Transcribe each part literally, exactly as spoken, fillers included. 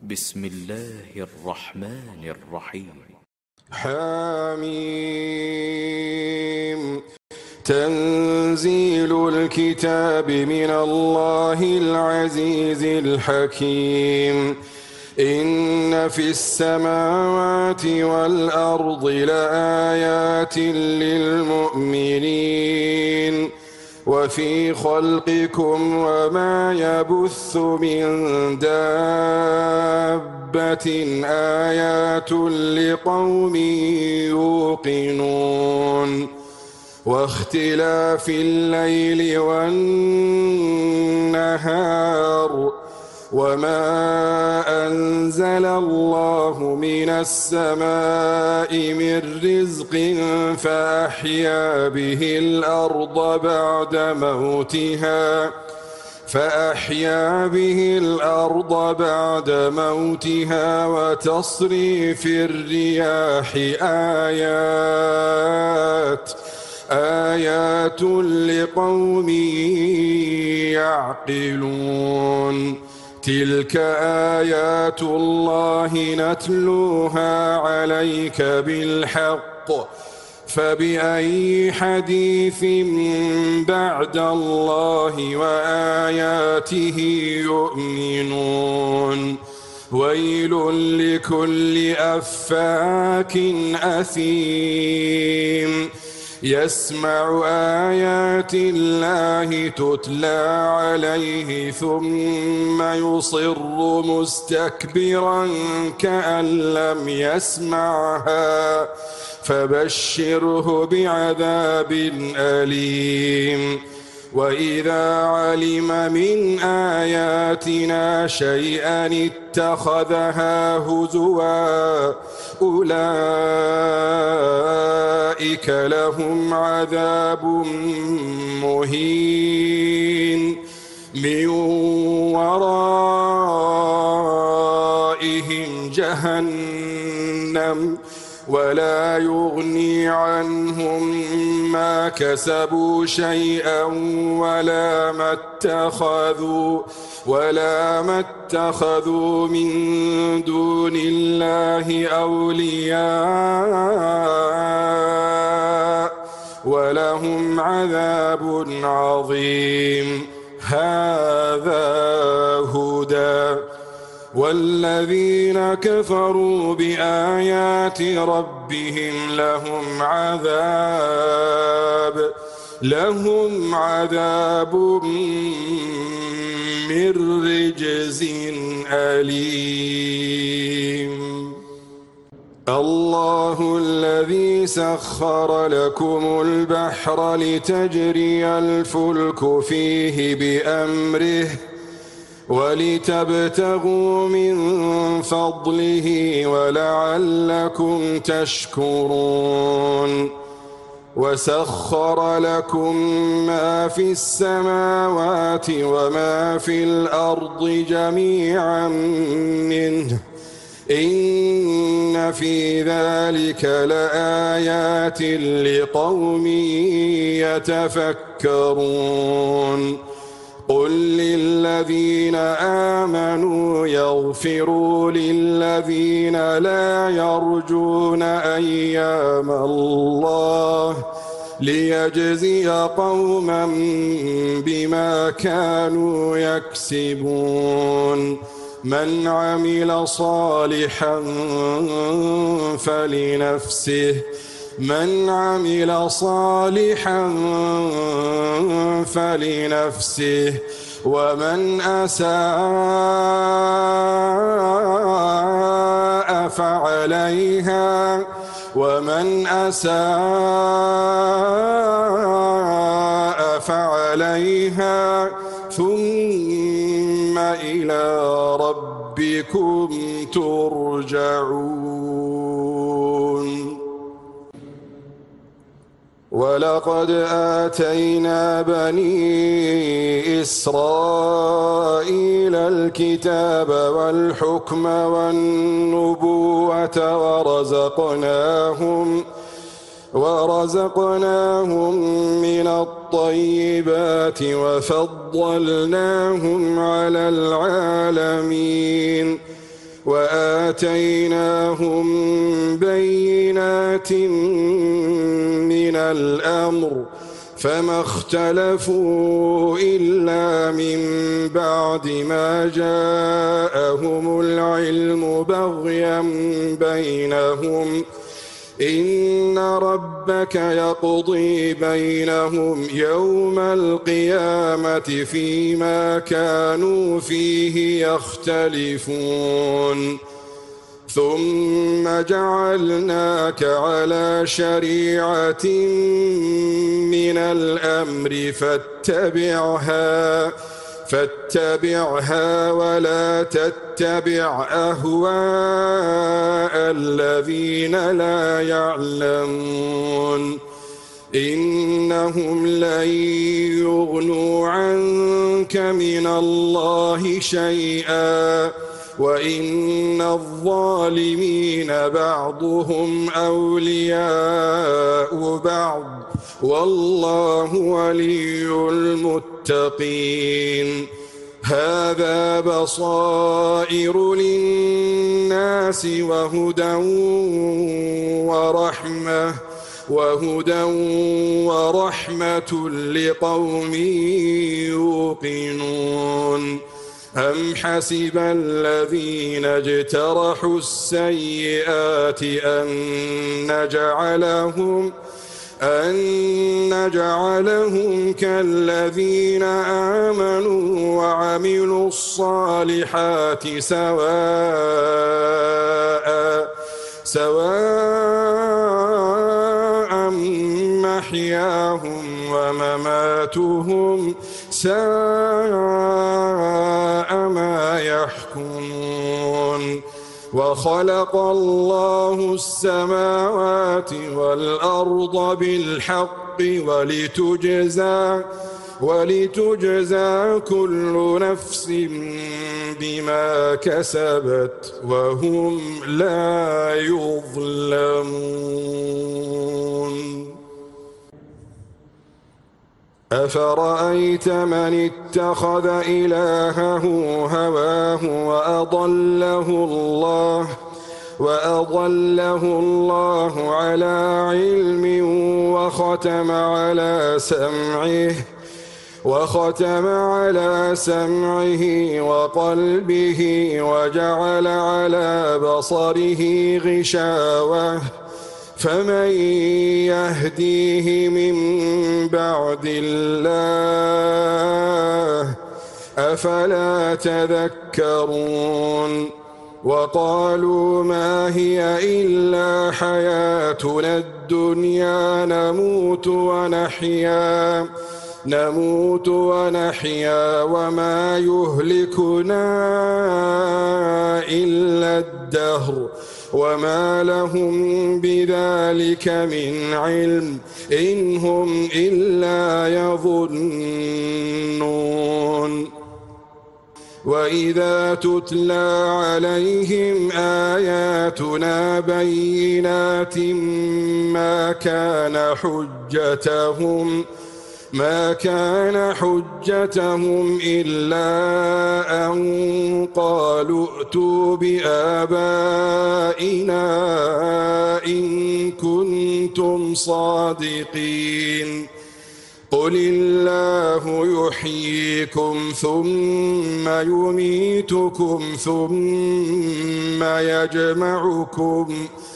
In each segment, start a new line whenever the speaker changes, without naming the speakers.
بسم الله الرحمن الرحيم.
حميم. تنزيل الكتاب من الله العزيز الحكيم. إن في السماوات والأرض لآيات للمؤمنين وفي خلقكم وما يبث من دابة آيات لقوم يوقنون واختلاف الليل والنهار وما أنزل الله من السماء من رزق فأحيا به الأرض بعد موتها فأحيا به الأرض بعد موتها وتصريف الرياح آيات آيات لقوم يعقلون. تلك آيات الله نتلوها عليك بالحق فبأي حديث بعد الله وآياته يؤمنون. ويل لكل أفاك أثيم يسمع آيات الله تتلى عليه ثم يصر مستكبرا كأن لم يسمعها فبشره بعذاب أليم. وإذا علم من آياتنا شيئا اتخذها هزوا أولئك لهم عذاب مهين من ورائهم جهنم ولا يغني عنهم ما كسبوا شيئا ولا ما اتخذوا ولا ما اتخذوا من دون الله أولياء ولهم عذاب عظيم. هذا هدى والذين كفروا بآيات ربهم لهم عذاب لهم عذاب من رجز أليم. الله الذي سخر لكم البحر لتجري الفلك فيه بأمره ولتبتغوا من فضله ولعلكم تشكرون. وسخر لكم ما في السماوات وما في الأرض جميعا منه إن في ذلك لآيات لقوم يتفكرون. قل للذين آمنوا يغفروا للذين لا يرجون أيام الله ليجزي قوما بما كانوا يكسبون. من عمل صالحا فلنفسه من عمل صالحا فلنفسه ومن أساء فعليها ومن أساء فعليها ثم إلى ربكم ترجعون. ولقد آتينا بني إسرائيل الكتاب والحكم والنبوة ورزقناهم ورزقناهم من الطيبات وفضلناهم على العالمين وآتيناهم بينات من الأمر فما اختلفوا إلا من بعد ما جاءهم العلم بغيا بينهم إن ربك يقضي بينهم يوم القيامة فيما كانوا فيه يختلفون ثم جعلناك على شريعة من الأمر فاتبعها فاتبعها ولا تتبع أهواء الذين لا يعلمون إنهم لن يغنوا عنك من الله شيئا وإن الظالمين بعضهم أولياء بعض والله ولي المتقين هذا بصائر للناس وهدى ورحمة وهدى ورحمة لقوم يوقنون أم حسب الذين اجترحوا السيئات أن نجعلهم أن نجعلهم كالذين آمنوا وعملوا الصالحات سواء سواء محياهم ومماتهم ساء ما يحكمون وخلق الله السماوات والأرض بالحق ولتجزى ولتجزى كل نفس بما كسبت وهم لا يظلمون أفرأيت من اتخذ إلهه هواه وأضله الله وأضله الله على علم وختم على سمعه وختم على سمعه وقلبه وجعل على بصره غشاوة فمن يهديه من بعد الله أفلا تذكرون وقالوا ما هي إلا حياتنا الدنيا نموت ونحيا نموت ونحيا وما يهلكنا إلا الدهر وما لهم بذلك من علم إن هم إلا يظنون وإذا تتلى عليهم آياتنا بينات ما كان حجتهم ما كان حجتهم إلا أن قالوا ائتوا بآبائنا إن كنتم صادقين قل الله يحييكم ثم يميتكم ثم يجمعكم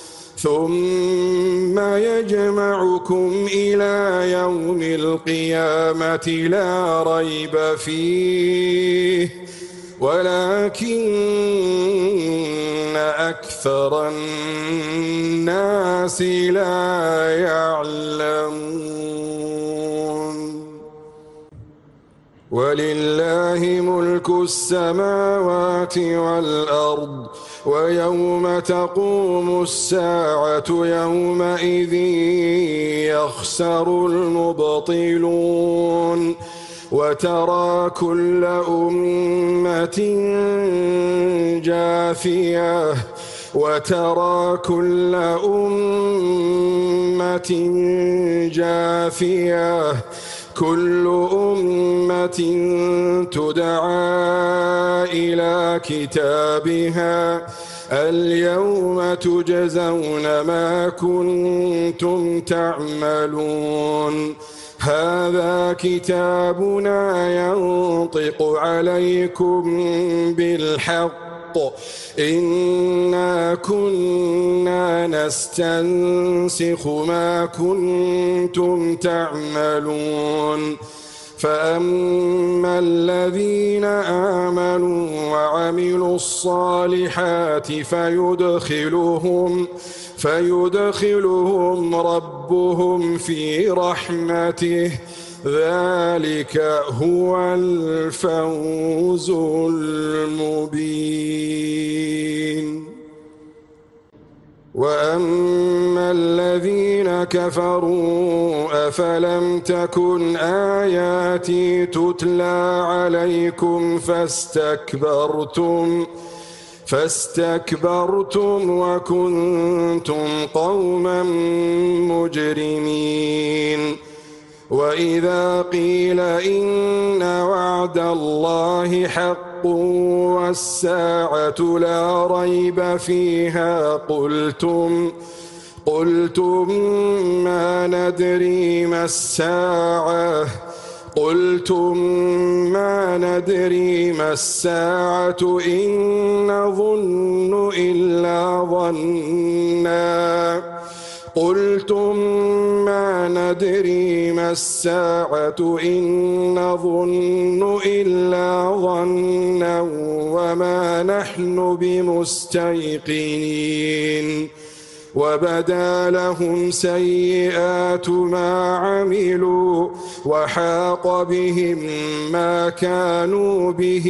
ثم يجمعكم إلى يوم القيامة لا ريب فيه ولكن أكثر الناس لا يعلمون ولله ملك السماوات والأرض ويوم تقوم الساعة يومئذ يخسر المبطلون وترى كل أمة جاثية وترى كل أمة جاثية كل أمة تدعى إلى كتابها اليوم تجزون ما كنتم تعملون هذا كتابنا ينطق عليكم بالحق إنا كنا نستنسخ ما كنتم تعملون فأما الذين آمنوا وعملوا الصالحات فيدخلهم فيدخلهم ربهم في رحمته ذلك هو الفوز المبين وأما الذين كفروا أفلم تكن آياتي تتلى عليكم فاستكبرتم فاستكبرتم وكنتم قوما مجرمين وإذا قيل إن وعد الله حق والساعة لا ريب فيها قلتم قلتم ما ندري ما الساعة قلتم ما ندري ما الساعة إن نظن إلا ظنا قلتم ما ندري ما الساعة إن نظن إلا ظنا وما نحن بمستيقنين وبدا لهم سيئات ما عملوا وحاق بهم ما كانوا به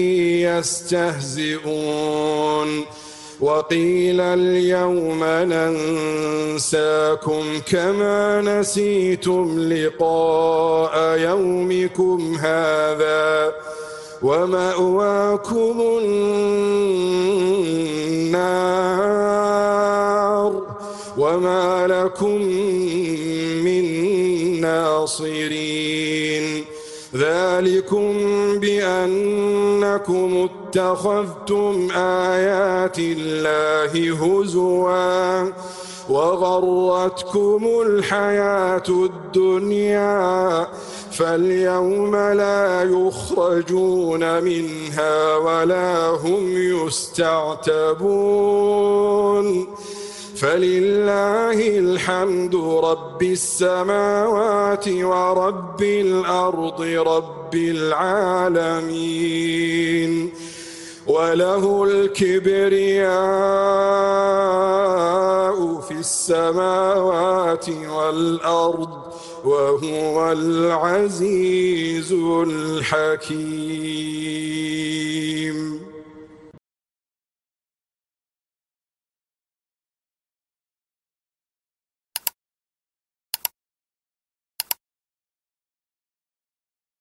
يستهزئون وقيل اليوم ننساكم كما نسيتم لقاء يومكم هذا ومأواكم النار وما لكم من ناصرين ذلكم بأنكم اتخذتم آيات الله هزوا وغرتكم الحياة الدنيا فاليوم لا يخرجون منها ولا هم يستعتبون فلله الحمد رب السماوات ورب الأرض رب العالمين وله الكبرياء في السماوات والأرض وهو العزيز الحكيم.